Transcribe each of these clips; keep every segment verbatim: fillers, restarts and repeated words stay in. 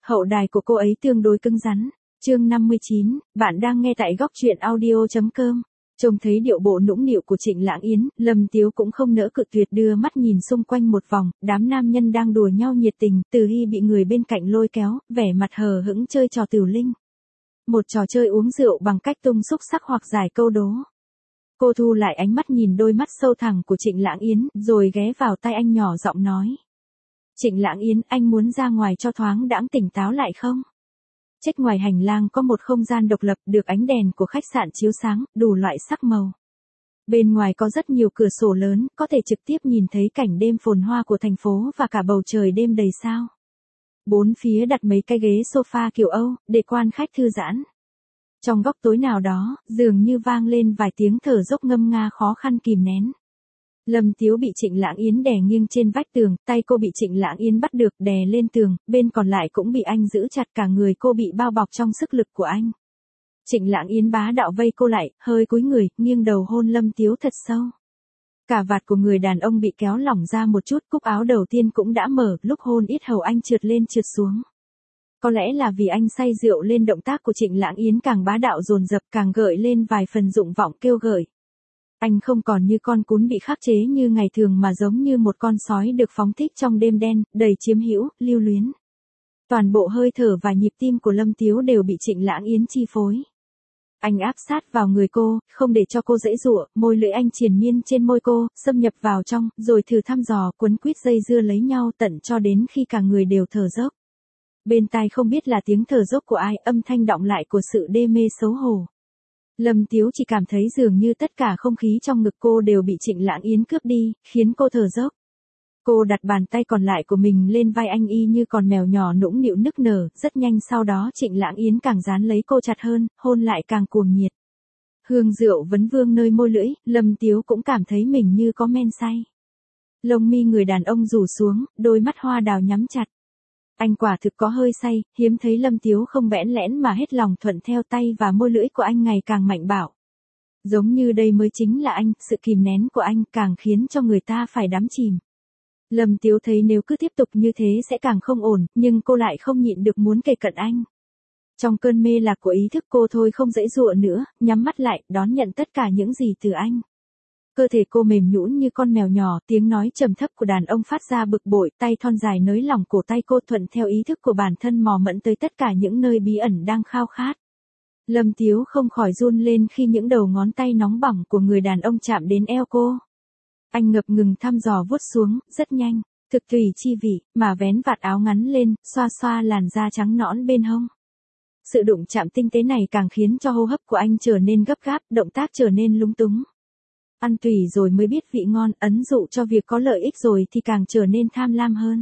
hậu đài của cô ấy tương đối cứng rắn. Chương năm mươi chín, bạn đang nghe tại góc truyện audio chấm com. Trông thấy điệu bộ nũng nịu của Trịnh Lãng Yến, Lâm Tiếu cũng không nỡ cự tuyệt đưa mắt nhìn xung quanh một vòng, đám nam nhân đang đùa nhau nhiệt tình, Từ Hy bị người bên cạnh lôi kéo, vẻ mặt hờ hững chơi trò tửu linh. Một trò chơi uống rượu bằng cách tung xúc sắc hoặc giải câu đố. Cô thu lại ánh mắt nhìn đôi mắt sâu thẳm của Trịnh Lãng Yến, rồi ghé vào tai anh nhỏ giọng nói. Trịnh Lãng Yến, anh muốn ra ngoài cho thoáng đãng tỉnh táo lại không? Chết ngoài hành lang có một không gian độc lập được ánh đèn của khách sạn chiếu sáng, đủ loại sắc màu. Bên ngoài có rất nhiều cửa sổ lớn, có thể trực tiếp nhìn thấy cảnh đêm phồn hoa của thành phố và cả bầu trời đêm đầy sao. Bốn phía đặt mấy cái ghế sofa kiểu Âu, để quan khách thư giãn. Trong góc tối nào đó, dường như vang lên vài tiếng thở dốc ngâm nga khó khăn kìm nén. Lâm Tiếu bị Trịnh Lãng Yến đè nghiêng trên vách tường, tay cô bị Trịnh Lãng Yến bắt được đè lên tường, bên còn lại cũng bị anh giữ chặt, cả người cô bị bao bọc trong sức lực của anh. Trịnh Lãng Yến bá đạo vây cô lại, hơi cúi người, nghiêng đầu hôn Lâm Tiếu thật sâu. Cà vạt của người đàn ông bị kéo lỏng ra một chút, cúc áo đầu tiên cũng đã mở, lúc hôn ít hầu anh trượt lên trượt xuống. Có lẽ là vì anh say rượu lên động tác của Trịnh Lãng Yến càng bá đạo dồn dập, càng gợi lên vài phần dụng vọng kêu gợi. Anh không còn như con cún bị khắc chế như ngày thường mà giống như một con sói được phóng thích trong đêm đen, đầy chiếm hữu, lưu luyến. Toàn bộ hơi thở và nhịp tim của Lâm Tiếu đều bị Trịnh Lãng Yến chi phối. Anh áp sát vào người cô, không để cho cô giãy giụa, môi lưỡi anh triền miên trên môi cô, xâm nhập vào trong, rồi thử thăm dò, quấn quýt dây dưa lấy nhau tận cho đến khi cả người đều thở dốc. Bên tai không biết là tiếng thở dốc của ai, âm thanh đọng lại của sự đê mê xấu hổ. Lâm Tiếu chỉ cảm thấy dường như tất cả không khí trong ngực cô đều bị Trịnh Lãng Yến cướp đi, khiến cô thở dốc. Cô đặt bàn tay còn lại của mình lên vai anh y như con mèo nhỏ nũng nịu nức nở, rất nhanh sau đó Trịnh Lãng Yến càng dán lấy cô chặt hơn, hôn lại càng cuồng nhiệt. Hương rượu vấn vương nơi môi lưỡi, Lâm Tiếu cũng cảm thấy mình như có men say. Lông mi người đàn ông rủ xuống, đôi mắt hoa đào nhắm chặt. Anh quả thực có hơi say, hiếm thấy Lâm Tiếu không bẽn lẽn mà hết lòng thuận theo tay và môi lưỡi của anh ngày càng mạnh bạo. Giống như đây mới chính là anh, sự kìm nén của anh càng khiến cho người ta phải đắm chìm. Lâm Tiếu thấy nếu cứ tiếp tục như thế sẽ càng không ổn, nhưng cô lại không nhịn được muốn kề cận anh. Trong cơn mê lạc của ý thức cô thôi không giãy giụa nữa, nhắm mắt lại, đón nhận tất cả những gì từ anh. Cơ thể cô mềm nhũn như con mèo nhỏ, tiếng nói trầm thấp của đàn ông phát ra bực bội, tay thon dài nới lỏng cổ tay cô thuận theo ý thức của bản thân mò mẫm tới tất cả những nơi bí ẩn đang khao khát. Lâm Tiếu không khỏi run lên khi những đầu ngón tay nóng bỏng của người đàn ông chạm đến eo cô. Anh ngập ngừng thăm dò vuốt xuống, rất nhanh, thực tùy chi vị, mà vén vạt áo ngắn lên, xoa xoa làn da trắng nõn bên hông. Sự đụng chạm tinh tế này càng khiến cho hô hấp của anh trở nên gấp gáp, động tác trở nên lúng túng. Ăn tùy rồi mới biết vị ngon, ấn dụ cho việc có lợi ích rồi thì càng trở nên tham lam hơn.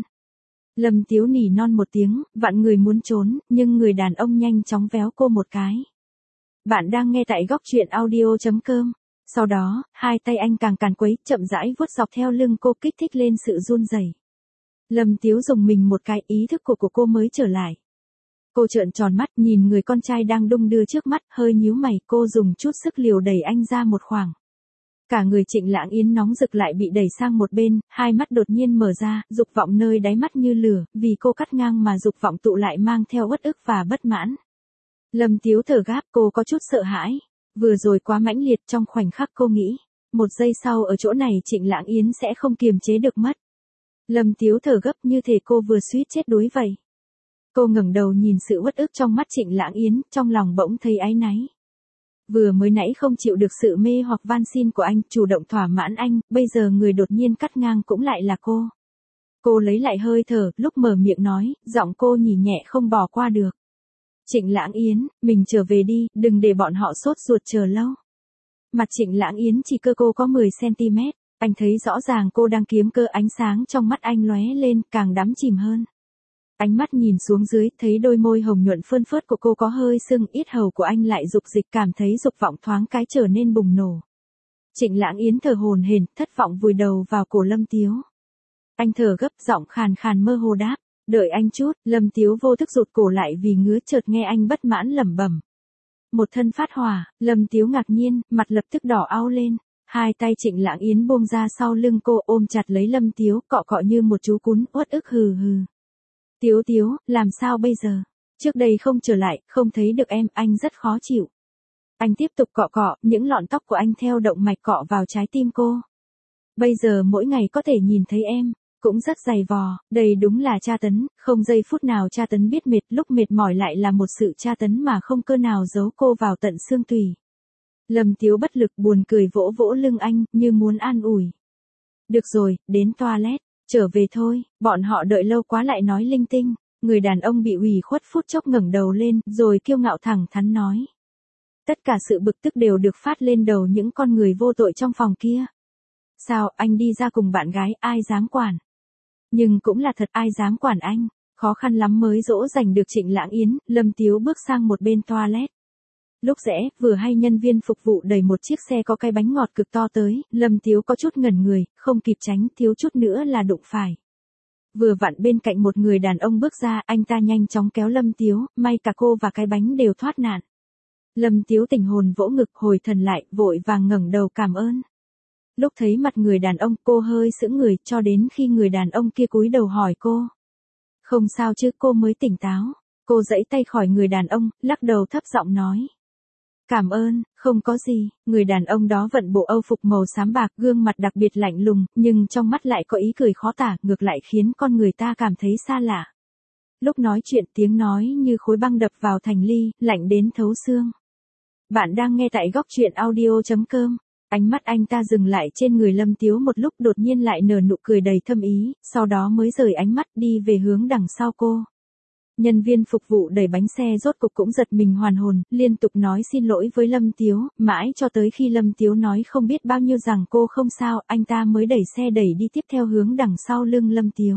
Lâm Tiếu nỉ non một tiếng, vạn người muốn trốn, nhưng người đàn ông nhanh chóng véo cô một cái. Bạn đang nghe tại góc truyện audio chấm com. Sau đó, hai tay anh càng càn quấy, chậm rãi vuốt dọc theo lưng cô kích thích lên sự run rẩy. Lâm Tiếu dùng mình một cái, ý thức của, của cô mới trở lại. Cô trợn tròn mắt nhìn người con trai đang đung đưa trước mắt, hơi nhíu mày, cô dùng chút sức liều đẩy anh ra một khoảng. Cả người Trịnh Lãng Yến nóng rực lại bị đẩy sang một bên, hai mắt đột nhiên mở ra, dục vọng nơi đáy mắt như lửa, vì cô cắt ngang mà dục vọng tụ lại mang theo uất ức và bất mãn. Lâm Tiếu thở gấp, cô có chút sợ hãi. Vừa rồi quá mãnh liệt, trong khoảnh khắc cô nghĩ, một giây sau ở chỗ này Trịnh Lãng Yến sẽ không kiềm chế được mất. Lâm Tiếu thở gấp như thể cô vừa suýt chết đuối vậy. Cô ngẩng đầu nhìn sự uất ức trong mắt Trịnh Lãng Yến, trong lòng bỗng thấy áy náy. Vừa mới nãy không chịu được sự mê hoặc van xin của anh, chủ động thỏa mãn anh, bây giờ người đột nhiên cắt ngang cũng lại là cô. Cô lấy lại hơi thở, lúc mở miệng nói, giọng cô nhỉ nhẹ không bỏ qua được. Trịnh Lãng Yến, mình trở về đi, đừng để bọn họ sốt ruột chờ lâu. Mặt Trịnh Lãng Yến chỉ cơ cô có mười xăng-ti-mét, anh thấy rõ ràng cô đang kiếm cơ, ánh sáng trong mắt anh lóe lên, càng đắm chìm hơn. Ánh mắt nhìn xuống dưới, thấy đôi môi hồng nhuận phơn phớt của cô có hơi sưng, yết hầu của anh lại dục dịch, cảm thấy dục vọng thoáng cái trở nên bùng nổ. Trịnh Lãng Yến thở hổn hển, thất vọng vùi đầu vào cổ Lâm Tiếu. Anh thở gấp, giọng khàn khàn mơ hồ đáp, đợi anh chút. Lâm Tiếu vô thức rụt cổ lại vì ngứa, chợt nghe anh bất mãn lẩm bẩm. Một thân phát hỏa. Lâm Tiếu ngạc nhiên, mặt lập tức đỏ ao lên. Hai tay Trịnh Lãng Yến buông ra sau lưng cô, ôm chặt lấy Lâm Tiếu, cọ cọ như một chú cún, uất ức hừ hừ. Tiếu Tiếu, làm sao bây giờ? Trước đây không trở lại, không thấy được em, anh rất khó chịu. Anh tiếp tục cọ cọ, những lọn tóc của anh theo động mạch cọ vào trái tim cô. Bây giờ mỗi ngày có thể nhìn thấy em, cũng rất dày vò, đây đúng là tra tấn, không giây phút nào tra tấn biết mệt, lúc mệt mỏi lại là một sự tra tấn mà không cơ nào giấu cô vào tận xương tủy. Lâm Tiếu bất lực buồn cười vỗ vỗ lưng anh, như muốn an ủi. Được rồi, đến toilet, trở về thôi, bọn họ đợi lâu quá lại nói linh tinh. Người đàn ông bị ủy khuất phút chốc ngẩng đầu lên, rồi kiêu ngạo thẳng thắn nói. Tất cả sự bực tức đều được phát lên đầu những con người vô tội trong phòng kia. Sao, anh đi ra cùng bạn gái, ai dám quản? Nhưng cũng là thật, ai dám quản anh? Khó khăn lắm mới dỗ dành được Trịnh Lãng Yến, Lâm Tiếu bước sang một bên toilet. Lúc rẽ, vừa hay nhân viên phục vụ đẩy một chiếc xe có cái bánh ngọt cực to tới, Lâm Tiếu có chút ngẩn người, không kịp tránh, thiếu chút nữa là đụng phải. Vừa vặn bên cạnh một người đàn ông bước ra, anh ta nhanh chóng kéo Lâm Tiếu, may cả cô và cái bánh đều thoát nạn. Lâm Tiếu tỉnh hồn vỗ ngực hồi thần lại, vội vàng ngẩng đầu cảm ơn. Lúc thấy mặt người đàn ông, cô hơi sững người, cho đến khi người đàn ông kia cúi đầu hỏi cô. Không sao chứ, cô mới tỉnh táo. Cô giãy tay khỏi người đàn ông, lắc đầu thấp giọng nói. Cảm ơn, không có gì. Người đàn ông đó vận bộ âu phục màu xám bạc, gương mặt đặc biệt lạnh lùng, nhưng trong mắt lại có ý cười khó tả, ngược lại khiến con người ta cảm thấy xa lạ. Lúc nói chuyện tiếng nói như khối băng đập vào thành ly, lạnh đến thấu xương. Bạn đang nghe tại góc truyện audio chấm com. Ánh mắt anh ta dừng lại trên người Lâm Tiếu một lúc, đột nhiên lại nở nụ cười đầy thâm ý, sau đó mới rời ánh mắt đi về hướng đằng sau cô. Nhân viên phục vụ đẩy bánh xe rốt cục cũng giật mình hoàn hồn, liên tục nói xin lỗi với Lâm Tiếu, mãi cho tới khi Lâm Tiếu nói không biết bao nhiêu rằng cô không sao, anh ta mới đẩy xe đẩy đi tiếp theo hướng đằng sau lưng Lâm Tiếu.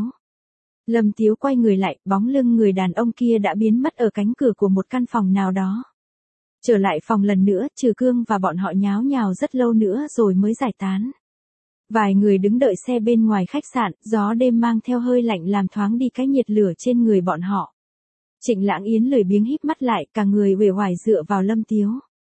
Lâm Tiếu quay người lại, bóng lưng người đàn ông kia đã biến mất ở cánh cửa của một căn phòng nào đó. Trở lại phòng lần nữa, Trừ Cương và bọn họ nháo nhào rất lâu nữa rồi mới giải tán. Vài người đứng đợi xe bên ngoài khách sạn, gió đêm mang theo hơi lạnh làm thoáng đi cái nhiệt lửa trên người bọn họ. Trịnh Lãng Yến lười biếng híp mắt lại, cả người uể oải dựa vào Lâm Tiếu.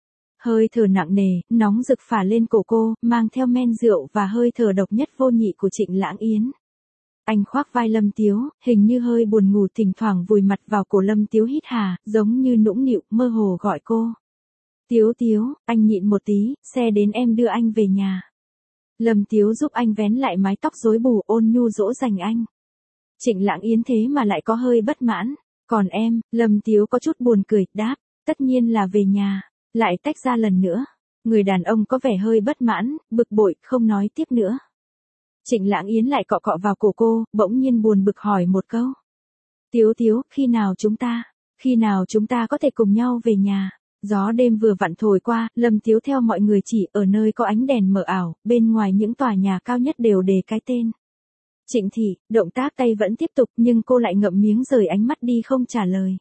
Hơi thở nặng nề, nóng rực phả lên cổ cô, mang theo men rượu và hơi thở độc nhất vô nhị của Trịnh Lãng Yến. Anh khoác vai Lâm Tiếu, hình như hơi buồn ngủ, thỉnh thoảng vùi mặt vào cổ Lâm Tiếu hít hà, giống như nũng nịu, mơ hồ gọi cô. Tiếu Tiếu, anh nhịn một tí, xe đến em đưa anh về nhà. Lâm Tiếu giúp anh vén lại mái tóc rối bù, ôn nhu dỗ dành anh. Trịnh Lãng Yến thế mà lại có hơi bất mãn. Còn em, Lâm Tiếu có chút buồn cười, đáp, tất nhiên là về nhà. Lại tách ra lần nữa. Người đàn ông có vẻ hơi bất mãn, bực bội, không nói tiếp nữa. Trịnh Lãng Yến lại cọ cọ vào cổ cô, bỗng nhiên buồn bực hỏi một câu. Tiếu Tiếu, khi nào chúng ta, khi nào chúng ta có thể cùng nhau về nhà? Gió đêm vừa vặn thổi qua, Lâm Tiếu theo mọi người chỉ ở nơi có ánh đèn mờ ảo, bên ngoài những tòa nhà cao nhất đều đề cái tên. Trịnh Thị, động tác tay vẫn tiếp tục nhưng cô lại ngậm miếng rời ánh mắt đi không trả lời.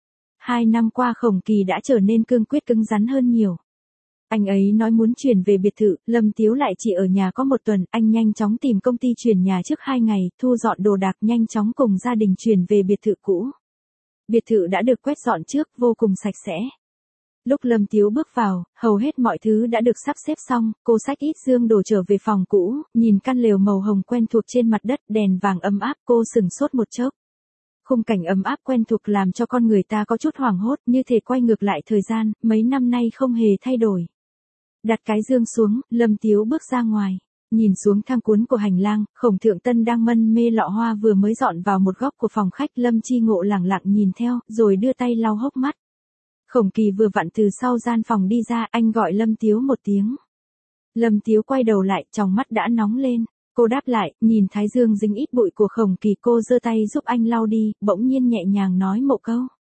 Hai năm qua Khổng Kỳ đã trở nên cương quyết cứng rắn hơn nhiều. Anh ấy nói muốn chuyển về biệt thự, Lâm Tiếu lại chỉ ở nhà có một tuần, anh nhanh chóng tìm công ty chuyển nhà trước hai ngày, thu dọn đồ đạc nhanh chóng cùng gia đình chuyển về biệt thự cũ. Biệt thự đã được quét dọn trước, vô cùng sạch sẽ. Lúc Lâm Tiếu bước vào, hầu hết mọi thứ đã được sắp xếp xong, cô xách ít dương đồ trở về phòng cũ, nhìn căn lều màu hồng quen thuộc trên mặt đất, đèn vàng ấm áp, cô sừng sốt một chốc. Khung cảnh ấm áp quen thuộc làm cho con người ta có chút hoảng hốt, như thể quay ngược lại thời gian, mấy năm nay không hề thay đổi. Đặt cái dương xuống, Lâm Tiếu bước ra ngoài. Nhìn xuống thang cuốn của hành lang, Khổng Thượng Tân đang mân mê lọ hoa vừa mới dọn vào một góc của phòng khách, Lâm Chi Ngộ lẳng lặng nhìn theo, rồi đưa tay lau hốc mắt. Khổng Kỳ vừa vặn từ sau gian phòng đi ra, anh gọi Lâm Tiếu một tiếng. Lâm Tiếu quay đầu lại, tròng mắt đã nóng lên. Cô đáp lại, nhìn thái dương dính ít bụi của Khổng Kỳ, cô giơ tay giúp anh lau đi, bỗng nhiên nhẹ nhàng nói một câu.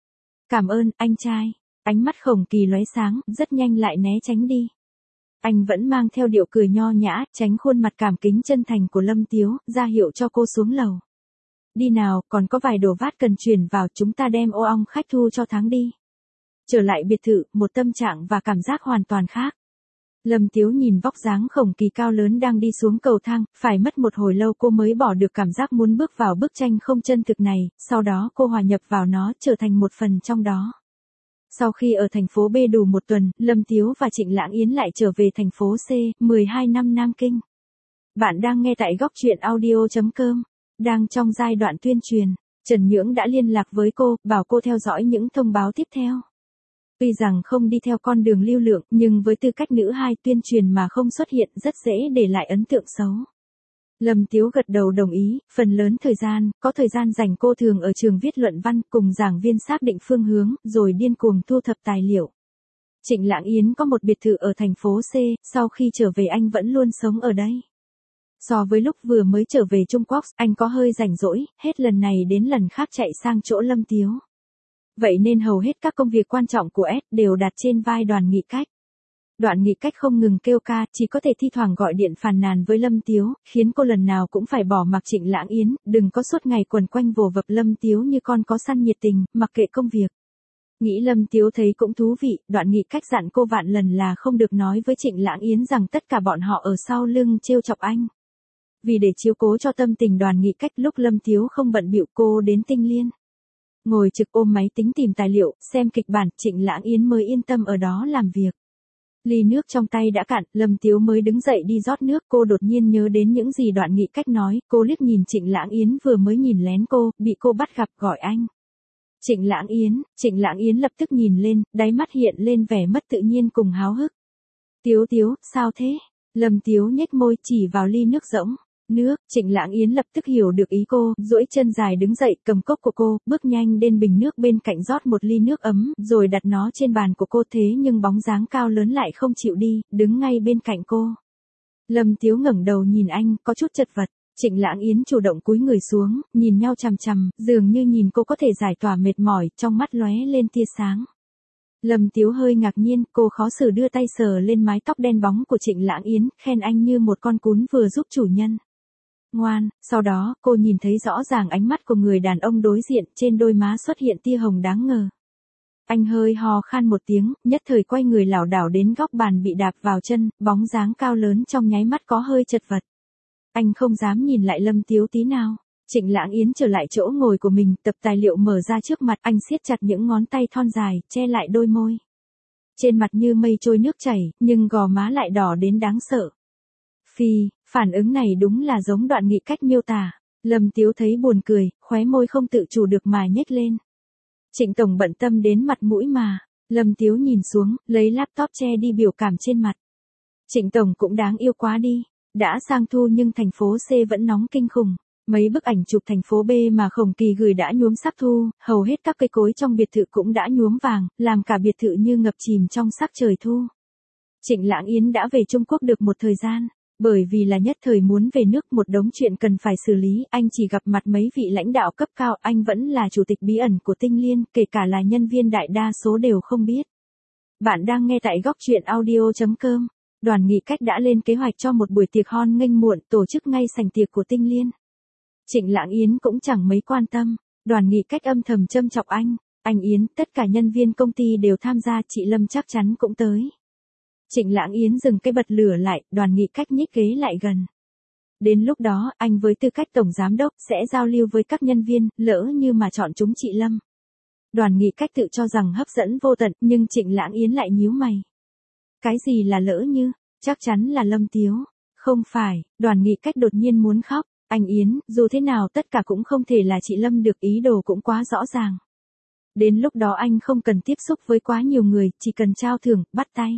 Cảm ơn, anh trai. Ánh mắt Khổng Kỳ lóe sáng, rất nhanh lại né tránh đi. Anh vẫn mang theo điệu cười nho nhã, tránh khuôn mặt cảm kính chân thành của Lâm Tiếu, ra hiệu cho cô xuống lầu. Đi nào, còn có vài đồ vát cần chuyển vào, chúng ta đem ô ong khách thu cho tháng đi. Trở lại biệt thự, một tâm trạng và cảm giác hoàn toàn khác. Lâm Tiếu nhìn vóc dáng Khổng Kỳ cao lớn đang đi xuống cầu thang, phải mất một hồi lâu cô mới bỏ được cảm giác muốn bước vào bức tranh không chân thực này, sau đó cô hòa nhập vào nó, trở thành một phần trong đó. Sau khi ở thành phố B đủ một tuần, Lâm Tiếu và Trịnh Lãng Yến lại trở về thành phố C, mười hai năm Nam Kinh. Bạn đang nghe tại góc truyện audio chấm com, đang trong giai đoạn tuyên truyền. Trần Nhưỡng đã liên lạc với cô, bảo cô theo dõi những thông báo tiếp theo. Tuy rằng không đi theo con đường lưu lượng, nhưng với tư cách nữ hai tuyên truyền mà không xuất hiện rất dễ để lại ấn tượng xấu. Lâm Tiếu gật đầu đồng ý, phần lớn thời gian, có thời gian rảnh cô thường ở trường viết luận văn cùng giảng viên xác định phương hướng, rồi điên cuồng thu thập tài liệu. Trịnh Lãng Yến có một biệt thự ở thành phố C, sau khi trở về anh vẫn luôn sống ở đây. So với lúc vừa mới trở về Trung Quốc, anh có hơi rảnh rỗi, hết lần này đến lần khác chạy sang chỗ Lâm Tiếu. Vậy nên hầu hết các công việc quan trọng của S đều đặt trên vai Đoàn Nghị Cách. Đoạn Nghị Cách không ngừng kêu ca, chỉ có thể thi thoảng gọi điện phàn nàn với Lâm Tiếu, khiến cô lần nào cũng phải bỏ mặc Trịnh Lãng Yến, đừng có suốt ngày quần quanh vồ vập Lâm Tiếu như con có săn nhiệt tình, mặc kệ công việc. Nghĩ Lâm Tiếu thấy cũng thú vị, Đoạn Nghị Cách dặn cô vạn lần là không được nói với Trịnh Lãng Yến rằng tất cả bọn họ ở sau lưng trêu chọc anh. Vì để chiếu cố cho tâm tình Đoàn Nghị Cách lúc Lâm Tiếu không bận bịu cô đến Tinh Liên. Ngồi trực ôm máy tính tìm tài liệu, xem kịch bản, Trịnh Lãng Yến mới yên tâm ở đó làm việc. Ly nước trong tay đã cạn, Lâm Tiếu mới đứng dậy đi rót nước, cô đột nhiên nhớ đến những gì Đoạn Nghị Cách nói, cô liếc nhìn Trịnh Lãng Yến vừa mới nhìn lén cô, bị cô bắt gặp gọi anh. Trịnh Lãng Yến, Trịnh Lãng Yến lập tức nhìn lên, đáy mắt hiện lên vẻ mất tự nhiên cùng háo hức. Tiếu Tiếu, sao thế? Lâm Tiếu nhếch môi chỉ vào ly nước rỗng. Nước, Trịnh Lãng Yến lập tức hiểu được ý cô, duỗi chân dài đứng dậy cầm cốc của cô, bước nhanh đến bình nước bên cạnh rót một ly nước ấm, rồi đặt nó trên bàn của cô thế nhưng bóng dáng cao lớn lại không chịu đi, đứng ngay bên cạnh cô. Lâm Tiếu ngẩng đầu nhìn anh, có chút chật vật. Trịnh Lãng Yến chủ động cúi người xuống, nhìn nhau chằm chằm, dường như nhìn cô có thể giải tỏa mệt mỏi, trong mắt lóe lên tia sáng. Lâm Tiếu hơi ngạc nhiên, cô khó xử đưa tay sờ lên mái tóc đen bóng của Trịnh Lãng Yến, khen anh như một con cún vừa giúp chủ nhân. Ngoan, sau đó, cô nhìn thấy rõ ràng ánh mắt của người đàn ông đối diện, trên đôi má xuất hiện tia hồng đáng ngờ. Anh hơi hò khan một tiếng, nhất thời quay người lảo đảo đến góc bàn bị đạp vào chân, bóng dáng cao lớn trong nháy mắt có hơi chật vật. Anh không dám nhìn lại Lâm Tiếu tí nào. Trịnh Lãng Yến trở lại chỗ ngồi của mình, tập tài liệu mở ra trước mặt, anh siết chặt những ngón tay thon dài, che lại đôi môi. Trên mặt như mây trôi nước chảy, nhưng gò má lại đỏ đến đáng sợ. Phi, phản ứng này đúng là giống Đoạn Nghị Cách miêu tả. Lâm Tiếu thấy buồn cười, khóe môi không tự chủ được mà nhếch lên. Trịnh tổng bận tâm đến mặt mũi mà. Lâm Tiếu nhìn xuống, lấy laptop che đi biểu cảm trên mặt. Trịnh tổng cũng đáng yêu quá đi. Đã sang thu nhưng thành phố C vẫn nóng kinh khủng. Mấy bức ảnh chụp thành phố B mà Khổng Kỳ gửi đã nhuốm sắc thu, hầu hết các cây cối trong biệt thự cũng đã nhuốm vàng, làm cả biệt thự như ngập chìm trong sắc trời thu. Trịnh Lãng Yến đã về Trung Quốc được một thời gian. Bởi vì là nhất thời muốn về nước, một đống chuyện cần phải xử lý, anh chỉ gặp mặt mấy vị lãnh đạo cấp cao, anh vẫn là chủ tịch bí ẩn của Tinh Liên, kể cả là nhân viên đại đa số đều không biết. Bạn đang nghe tại góc truyện audio chấm com. Đoàn Nghị Cách đã lên kế hoạch cho một buổi tiệc hon nghênh muộn, tổ chức ngay sảnh tiệc của Tinh Liên. Trịnh Lãng Yến cũng chẳng mấy quan tâm. Đoàn Nghị Cách âm thầm châm chọc anh. Anh Yến, tất cả nhân viên công ty đều tham gia, chị Lâm chắc chắn cũng tới. Trịnh Lãng Yến dừng cái bật lửa lại, Đoàn Nghị Cách nhích ghế lại gần. Đến lúc đó, anh với tư cách tổng giám đốc sẽ giao lưu với các nhân viên, lỡ như mà chọn chúng chị Lâm. Đoàn Nghị Cách tự cho rằng hấp dẫn vô tận, nhưng Trịnh Lãng Yến lại nhíu mày. Cái gì là lỡ như? Chắc chắn là Lâm Tiếu. Không phải, Đoàn Nghị Cách đột nhiên muốn khóc. Anh Yến, dù thế nào tất cả cũng không thể là chị Lâm được, ý đồ cũng quá rõ ràng. Đến lúc đó anh không cần tiếp xúc với quá nhiều người, chỉ cần trao thưởng, bắt tay.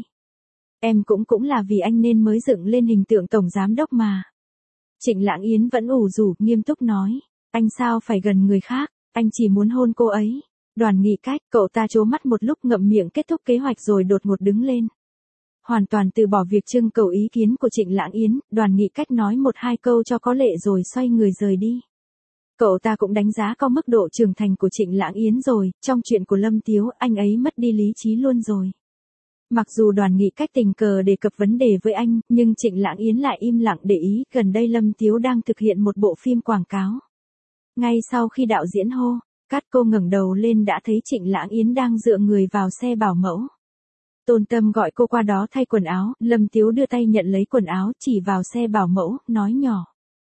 Em cũng cũng là vì anh nên mới dựng lên hình tượng tổng giám đốc mà. Trịnh Lãng Yến vẫn ủ rủ, nghiêm túc nói. Anh sao phải gần người khác, anh chỉ muốn hôn cô ấy. Đoàn Nghị Cách, cậu ta trố mắt một lúc ngậm miệng kết thúc kế hoạch rồi đột ngột đứng lên. Hoàn toàn từ bỏ việc trưng cầu ý kiến của Trịnh Lãng Yến, Đoàn Nghị Cách nói một hai câu cho có lệ rồi xoay người rời đi. Cậu ta cũng đánh giá cao mức độ trưởng thành của Trịnh Lãng Yến rồi, trong chuyện của Lâm Tiếu, anh ấy mất đi lý trí luôn rồi. Mặc dù Đoàn Nghị Cách tình cờ đề cập vấn đề với anh, nhưng Trịnh Lãng Yến lại im lặng để ý, gần đây Lâm Tiếu đang thực hiện một bộ phim quảng cáo. Ngay sau khi đạo diễn hô, cắt cô ngẩng đầu lên đã thấy Trịnh Lãng Yến đang dựa người vào xe bảo mẫu. Tôn Tâm gọi cô qua đó thay quần áo, Lâm Tiếu đưa tay nhận lấy quần áo, chỉ vào xe bảo mẫu, nói nhỏ.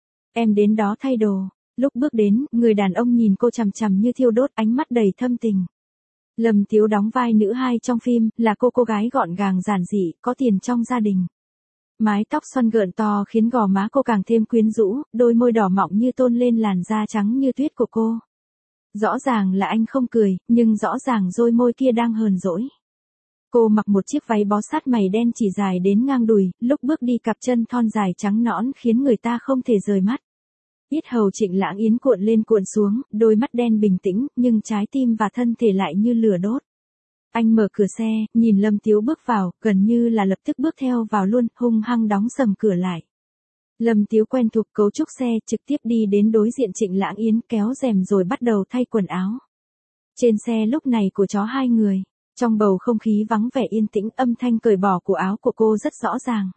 Em đến đó thay đồ. Lúc bước đến, người đàn ông nhìn cô chằm chằm như thiêu đốt, ánh mắt đầy thâm tình. Lâm Tiếu đóng vai nữ hai trong phim, là cô cô gái gọn gàng giản dị, có tiền trong gia đình. Mái tóc xoăn gợn to khiến gò má cô càng thêm quyến rũ, đôi môi đỏ mọng như tôn lên làn da trắng như tuyết của cô. Rõ ràng là anh không cười, nhưng rõ ràng đôi môi kia đang hờn dỗi. Cô mặc một chiếc váy bó sát mày đen chỉ dài đến ngang đùi, lúc bước đi cặp chân thon dài trắng nõn khiến người ta không thể rời mắt. Yết hầu Trịnh Lãng Yến cuộn lên cuộn xuống, đôi mắt đen bình tĩnh, nhưng trái tim và thân thể lại như lửa đốt. Anh mở cửa xe, nhìn Lâm Tiếu bước vào, gần như là lập tức bước theo vào luôn, hung hăng đóng sầm cửa lại. Lâm Tiếu quen thuộc cấu trúc xe, trực tiếp đi đến đối diện Trịnh Lãng Yến, kéo rèm rồi bắt đầu thay quần áo. Trên xe lúc này của chó hai người, trong bầu không khí vắng vẻ yên tĩnh, âm thanh cởi bỏ của áo của cô rất rõ ràng.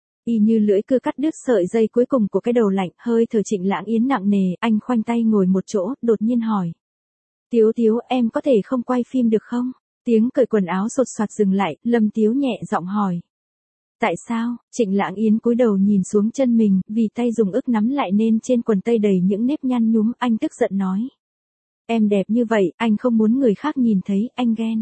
Y như lưỡi cưa cắt đứt sợi dây cuối cùng của cái đầu lạnh, hơi thở Trịnh Lãng Yến nặng nề, anh khoanh tay ngồi một chỗ, đột nhiên hỏi. Tiếu Tiếu, em có thể không quay phim được không? Tiếng cởi quần áo sột soạt dừng lại, Lâm Tiếu nhẹ giọng hỏi. Tại sao? Trịnh Lãng Yến cúi đầu nhìn xuống chân mình, vì tay dùng ức nắm lại nên trên quần tây đầy những nếp nhăn nhúm, anh tức giận nói. Em đẹp như vậy, anh không muốn người khác nhìn thấy, anh ghen.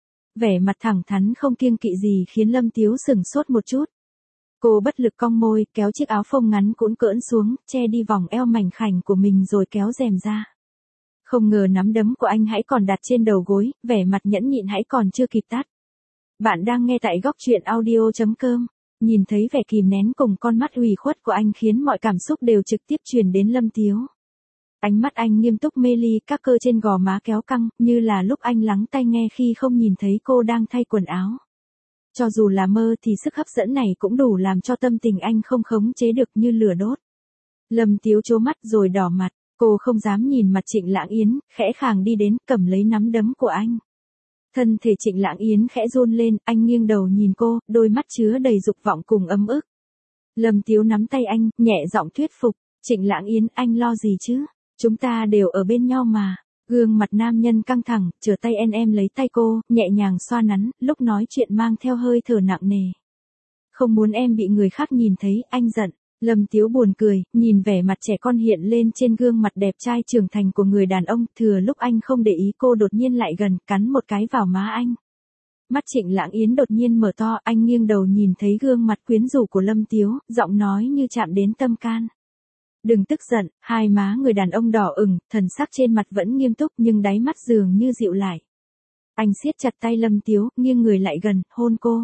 Vẻ mặt thẳng thắn không kiêng kỵ gì khiến Lâm Tiếu sửng sốt một chút. Cô bất lực cong môi, kéo chiếc áo phông ngắn cũn cỡn xuống, che đi vòng eo mảnh khảnh của mình rồi kéo rèm ra. Không ngờ nắm đấm của anh hãy còn đặt trên đầu gối, vẻ mặt nhẫn nhịn hãy còn chưa kịp tắt. Bạn đang nghe tại góc truyện audio chấm com. Nhìn thấy vẻ kìm nén cùng con mắt ủy khuất của anh khiến mọi cảm xúc đều trực tiếp truyền đến Lâm Tiếu. Ánh mắt anh nghiêm túc mê ly, các cơ trên gò má kéo căng, như là lúc anh lắng tai nghe khi không nhìn thấy cô đang thay quần áo. Cho dù là mơ thì sức hấp dẫn này cũng đủ làm cho tâm tình anh không khống chế được như lửa đốt. Lâm Tiếu trố mắt rồi đỏ mặt, cô không dám nhìn mặt Trịnh Lãng Yến, khẽ khàng đi đến, cầm lấy nắm đấm của anh. Thân thể Trịnh Lãng Yến khẽ run lên, anh nghiêng đầu nhìn cô, đôi mắt chứa đầy dục vọng cùng ấm ức. Lâm Tiếu nắm tay anh, nhẹ giọng thuyết phục, Trịnh Lãng Yến, anh lo gì chứ? Chúng ta đều ở bên nhau mà. Gương mặt nam nhân căng thẳng, chờ tay en em lấy tay cô, nhẹ nhàng xoa nắn, lúc nói chuyện mang theo hơi thở nặng nề. Không muốn em bị người khác nhìn thấy, anh giận. Lâm Tiếu buồn cười, nhìn vẻ mặt trẻ con hiện lên trên gương mặt đẹp trai trưởng thành của người đàn ông, thừa lúc anh không để ý cô đột nhiên lại gần, cắn một cái vào má anh. Mắt Trịnh Lãng Yến đột nhiên mở to, anh nghiêng đầu nhìn thấy gương mặt quyến rũ của Lâm Tiếu, giọng nói như chạm đến tâm can. Đừng tức giận, hai má người đàn ông đỏ ửng, thần sắc trên mặt vẫn nghiêm túc nhưng đáy mắt dường như dịu lại. Anh siết chặt tay Lâm Tiếu, nghiêng người lại gần, hôn cô.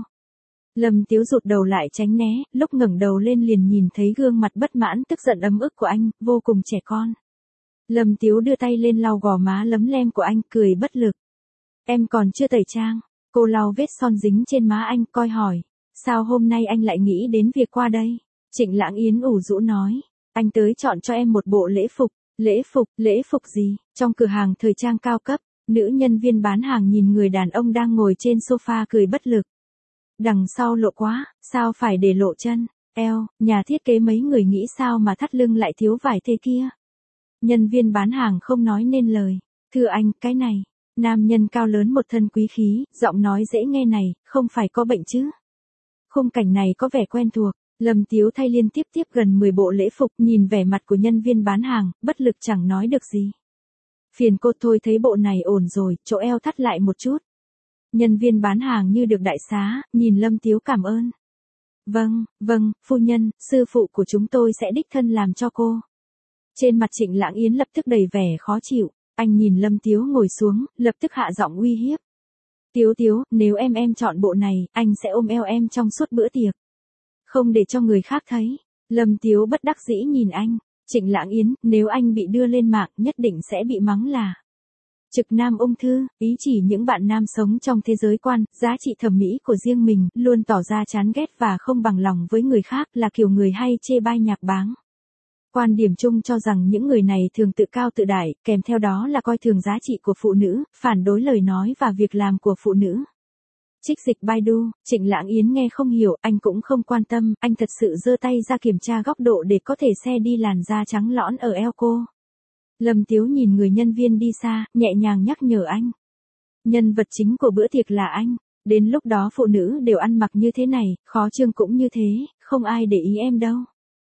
Lâm Tiếu rụt đầu lại tránh né, lúc ngẩng đầu lên liền nhìn thấy gương mặt bất mãn tức giận ấm ức của anh, vô cùng trẻ con. Lâm Tiếu đưa tay lên lau gò má lấm lem của anh, cười bất lực. Em còn chưa tẩy trang. Cô lau vết son dính trên má anh, coi hỏi. Sao hôm nay anh lại nghĩ đến việc qua đây? Trịnh Lãng Yến ủ rũ nói. Anh tới chọn cho em một bộ lễ phục. Lễ phục, lễ phục gì? Trong cửa hàng thời trang cao cấp, nữ nhân viên bán hàng nhìn người đàn ông đang ngồi trên sofa cười bất lực. Đằng sau lộ quá, sao phải để lộ chân, eo, nhà thiết kế mấy người nghĩ sao mà thắt lưng lại thiếu vải thế kia. Nhân viên bán hàng không nói nên lời. Thưa anh, cái này. Nam nhân cao lớn một thân quý khí, giọng nói dễ nghe này, không phải có bệnh chứ. Khung cảnh này có vẻ quen thuộc. Lâm Tiếu thay liên tiếp tiếp gần mười bộ lễ phục, nhìn vẻ mặt của nhân viên bán hàng, bất lực chẳng nói được gì. Phiền cô thôi, thấy bộ này ổn rồi, chỗ eo thắt lại một chút. Nhân viên bán hàng như được đại xá, nhìn Lâm Tiếu cảm ơn. Vâng, vâng, phu nhân, sư phụ của chúng tôi sẽ đích thân làm cho cô. Trên mặt Trịnh Lãng Yến lập tức đầy vẻ khó chịu, anh nhìn Lâm Tiếu ngồi xuống, lập tức hạ giọng uy hiếp. Tiếu Tiếu, nếu em em chọn bộ này, anh sẽ ôm eo em trong suốt bữa tiệc. Không để cho người khác thấy. Lâm Tiếu bất đắc dĩ nhìn anh. Trịnh Lãng Yến, nếu anh bị đưa lên mạng, nhất định sẽ bị mắng là trực nam ung thư, ý chỉ những bạn nam sống trong thế giới quan, giá trị thẩm mỹ của riêng mình, luôn tỏ ra chán ghét và không bằng lòng với người khác, là kiểu người hay chê bai nhạc báng. Quan điểm chung cho rằng những người này thường tự cao tự đại, kèm theo đó là coi thường giá trị của phụ nữ, phản đối lời nói và việc làm của phụ nữ. Trích dịch Baidu, Trịnh Lãng Yến nghe không hiểu, anh cũng không quan tâm, anh thật sự giơ tay ra kiểm tra góc độ để có thể xe đi làn da trắng lõn ở eo cô. Lâm Tiếu nhìn người nhân viên đi xa, nhẹ nhàng nhắc nhở anh. Nhân vật chính của bữa tiệc là anh, đến lúc đó phụ nữ đều ăn mặc như thế này, khó trương cũng như thế, không ai để ý em đâu.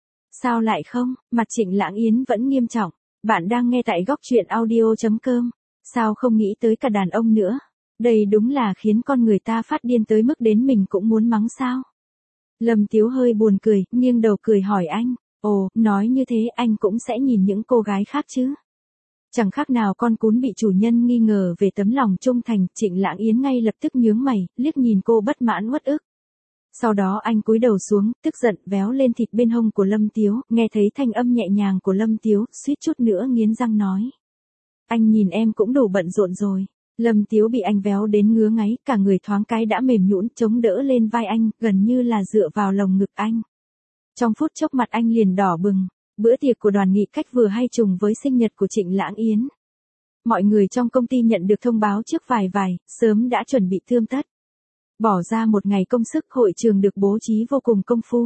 Sao lại không? Mặt Trịnh Lãng Yến vẫn nghiêm trọng. Bạn đang nghe tại góc truyện audio chấm com. Sao không nghĩ tới cả đàn ông nữa? Đây đúng là khiến con người ta phát điên tới mức đến mình cũng muốn mắng sao. Lâm Tiếu hơi buồn cười, nghiêng đầu cười hỏi anh. Ồ, nói như thế anh cũng sẽ nhìn những cô gái khác chứ? Chẳng khác nào con cún bị chủ nhân nghi ngờ về tấm lòng trung thành, Trịnh Lãng Yến ngay lập tức nhướng mày, liếc nhìn cô bất mãn uất ức. Sau đó anh cúi đầu xuống, tức giận véo lên thịt bên hông của Lâm Tiếu, nghe thấy thanh âm nhẹ nhàng của Lâm Tiếu, suýt chút nữa nghiến răng nói. Anh nhìn em cũng đủ bận rộn rồi. Lâm Tiếu bị anh véo đến ngứa ngáy, cả người thoáng cái đã mềm nhũn chống đỡ lên vai anh, gần như là dựa vào lồng ngực anh. Trong phút chốc mặt anh liền đỏ bừng, bữa tiệc của Đoàn Nghị Cách vừa hay trùng với sinh nhật của Trịnh Lãng Yến. Mọi người trong công ty nhận được thông báo trước vài vài, sớm đã chuẩn bị tươm tất. Bỏ ra một ngày công sức, hội trường được bố trí vô cùng công phu.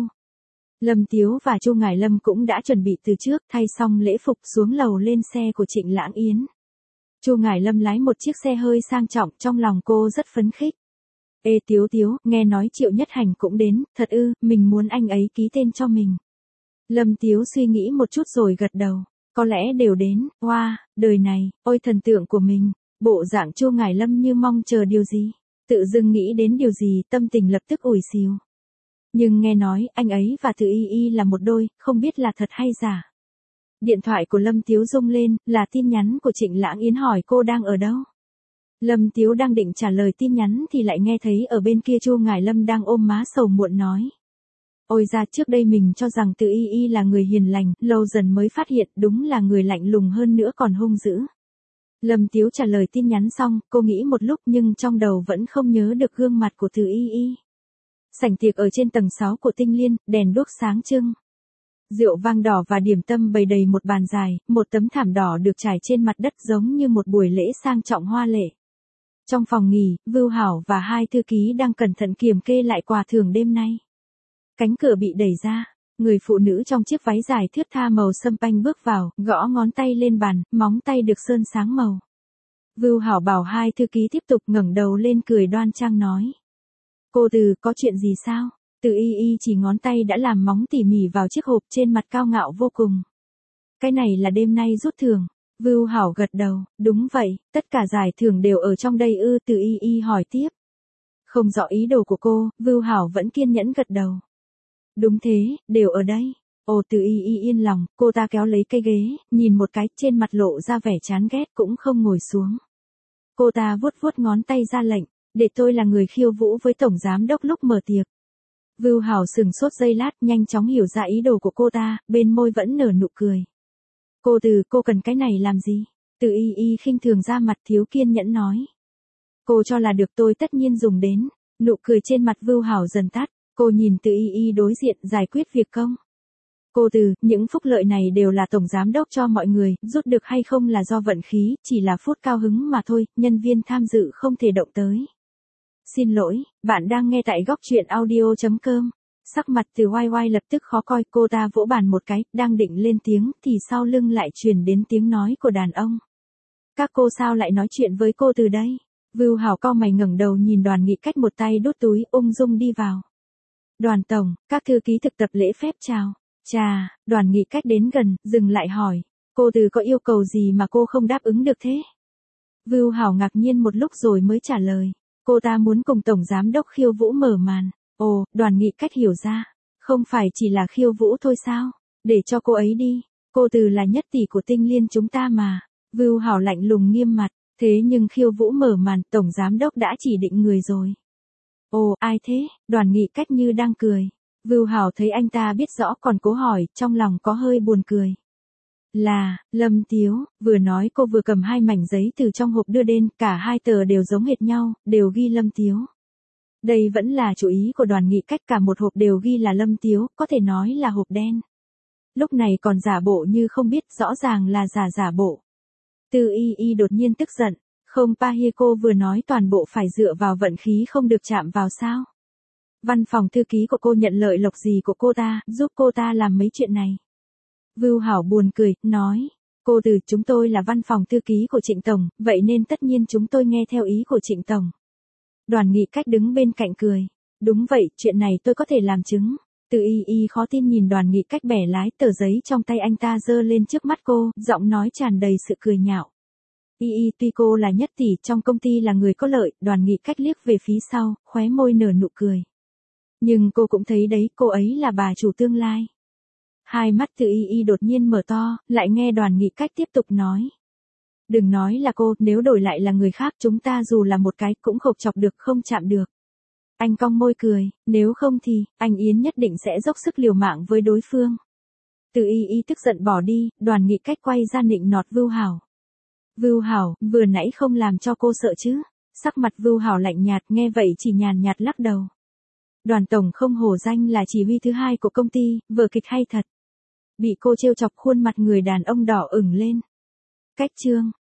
Lâm Tiếu và Chu Ngải Lâm cũng đã chuẩn bị từ trước, thay xong lễ phục xuống lầu lên xe của Trịnh Lãng Yến. Chu Ngải Lâm lái một chiếc xe hơi sang trọng, trong lòng cô rất phấn khích. Ê Tiếu Tiếu, nghe nói Triệu Nhất Hành cũng đến, thật ư, mình muốn anh ấy ký tên cho mình. Lâm Tiếu suy nghĩ một chút rồi gật đầu. Có lẽ đều đến, wow, đời này, ôi thần tượng của mình. Bộ dạng Chu Ngải Lâm như mong chờ điều gì. Tự dưng nghĩ đến điều gì, tâm tình lập tức ủi xìu. Nhưng nghe nói, anh ấy và Từ Y Y là một đôi, không biết là thật hay giả. Điện thoại của Lâm Tiếu rung lên, là tin nhắn của Trịnh Lãng Yến hỏi cô đang ở đâu. Lâm Tiếu đang định trả lời tin nhắn thì lại nghe thấy ở bên kia Chu Ngải Lâm đang ôm má sầu muộn nói. Ôi ra, trước đây mình cho rằng Từ Y Y là người hiền lành, lâu dần mới phát hiện đúng là người lạnh lùng hơn nữa còn hung dữ. Lâm Tiếu trả lời tin nhắn xong, cô nghĩ một lúc nhưng trong đầu vẫn không nhớ được gương mặt của Từ Y Y. Sảnh tiệc ở trên tầng sáu của Tinh Liên, đèn đuốc sáng trưng. Rượu vang đỏ và điểm tâm bày đầy một bàn dài, một tấm thảm đỏ được trải trên mặt đất giống như một buổi lễ sang trọng hoa lệ. Trong phòng nghỉ, Vưu Hảo và hai thư ký đang cẩn thận kiểm kê lại quà thưởng đêm nay. Cánh cửa bị đẩy ra, người phụ nữ trong chiếc váy dài thướt tha màu sâm panh bước vào, gõ ngón tay lên bàn, móng tay được sơn sáng màu. Vưu Hảo bảo hai thư ký tiếp tục, ngẩng đầu lên cười đoan trang nói. Cô Từ, có chuyện gì sao? Từ Y Y chỉ ngón tay đã làm móng tỉ mỉ vào chiếc hộp, trên mặt cao ngạo vô cùng. Cái này là đêm nay rút thưởng. Vưu Hảo gật đầu, đúng vậy, tất cả giải thưởng đều ở trong đây ư? Từ Y Y hỏi tiếp. Không rõ ý đồ của cô, Vưu Hảo vẫn kiên nhẫn gật đầu. Đúng thế, đều ở đây. Ồ, Từ Y Y yên lòng, cô ta kéo lấy cây ghế, nhìn một cái, trên mặt lộ ra vẻ chán ghét cũng không ngồi xuống. Cô ta vuốt vuốt ngón tay ra lệnh, để tôi là người khiêu vũ với tổng giám đốc lúc mở tiệc. Vưu Hảo sừng sốt giây lát, nhanh chóng hiểu ra ý đồ của cô ta, bên môi vẫn nở nụ cười. Cô Từ, cô cần cái này làm gì? Từ Y Y khinh thường ra mặt, thiếu kiên nhẫn nói. Cô cho là được, tôi tất nhiên dùng đến. Nụ cười trên mặt Vưu Hảo dần tắt, cô nhìn Từ Y Y đối diện, giải quyết việc công. Cô Từ, những phúc lợi này đều là tổng giám đốc cho mọi người, rút được hay không là do vận khí, chỉ là phút cao hứng mà thôi, nhân viên tham dự không thể động tới. Xin lỗi, bạn đang nghe tại góc truyện audio chấm com. Sắc mặt Từ Oai Oai lập tức khó coi, cô ta vỗ bàn một cái, đang định lên tiếng, thì sau lưng lại truyền đến tiếng nói của đàn ông. Các cô sao lại nói chuyện với cô Từ đây? Vưu Hảo cau mày ngẩng đầu nhìn Đoàn Nghị Cách một tay đút túi, ung dung đi vào. Đoàn tổng, các thư ký thực tập lễ phép chào. Chà, Đoàn Nghị Cách đến gần, dừng lại hỏi. Cô Từ có yêu cầu gì mà cô không đáp ứng được thế? Vưu Hảo ngạc nhiên một lúc rồi mới trả lời. Cô ta muốn cùng tổng giám đốc khiêu vũ mở màn. Ồ, Đoàn Nghị Cách hiểu ra. Không phải chỉ là khiêu vũ thôi sao? Để cho cô ấy đi. Cô Từ là nhất tỷ của Tinh Liên chúng ta mà. Vưu Hảo lạnh lùng nghiêm mặt. Thế nhưng khiêu vũ mở màn, tổng giám đốc đã chỉ định người rồi. Ồ, ai thế? Đoàn Nghị Cách như đang cười. Vưu Hảo thấy anh ta biết rõ còn cố hỏi, trong lòng có hơi buồn cười. Là, Lâm Tiếu, vừa nói cô vừa cầm hai mảnh giấy từ trong hộp đưa đến, cả hai tờ đều giống hệt nhau, đều ghi Lâm Tiếu. Đây vẫn là chủ ý của Đoàn Nghị Cách, cả một hộp đều ghi là Lâm Tiếu, có thể nói là hộp đen. Lúc này còn giả bộ như không biết, rõ ràng là giả giả bộ. Từ Y Y đột nhiên tức giận, không pa hia, cô vừa nói toàn bộ phải dựa vào vận khí không được chạm vào sao? Văn phòng thư ký của cô nhận lợi lộc gì của cô ta, giúp cô ta làm mấy chuyện này? Vưu Hảo buồn cười, nói, cô Từ, chúng tôi là văn phòng thư ký của Trịnh Tổng, vậy nên tất nhiên chúng tôi nghe theo ý của Trịnh Tổng. Đoàn Nghị Cách đứng bên cạnh cười, đúng vậy, chuyện này tôi có thể làm chứng. Từ Y Y khó tin nhìn Đoàn Nghị Cách bẻ lái tờ giấy trong tay anh ta giơ lên trước mắt cô, giọng nói tràn đầy sự cười nhạo. Y Y, tuy cô là nhất tỷ trong công ty là người có lợi, Đoàn Nghị Cách liếc về phía sau, khóe môi nở nụ cười. Nhưng cô cũng thấy đấy, cô ấy là bà chủ tương lai. Hai mắt Từ Y Y đột nhiên mở to, lại nghe Đoàn Nghị Cách tiếp tục nói. Đừng nói là cô, nếu đổi lại là người khác chúng ta dù là một cái cũng khộc chọc được không chạm được. Anh cong môi cười, nếu không thì, anh Yến nhất định sẽ dốc sức liều mạng với đối phương. Từ Y Y tức giận bỏ đi, Đoàn Nghị Cách quay ra nịnh nọt Vưu Hảo. Vưu Hảo, vừa nãy không làm cho cô sợ chứ? Sắc mặt Vưu Hảo lạnh nhạt, nghe vậy chỉ nhàn nhạt lắc đầu. Đoàn tổng không hổ danh là chỉ huy thứ hai của công ty, vở kịch hay thật. Bị cô trêu chọc khuôn mặt người đàn ông đỏ ửng lên. Cách chương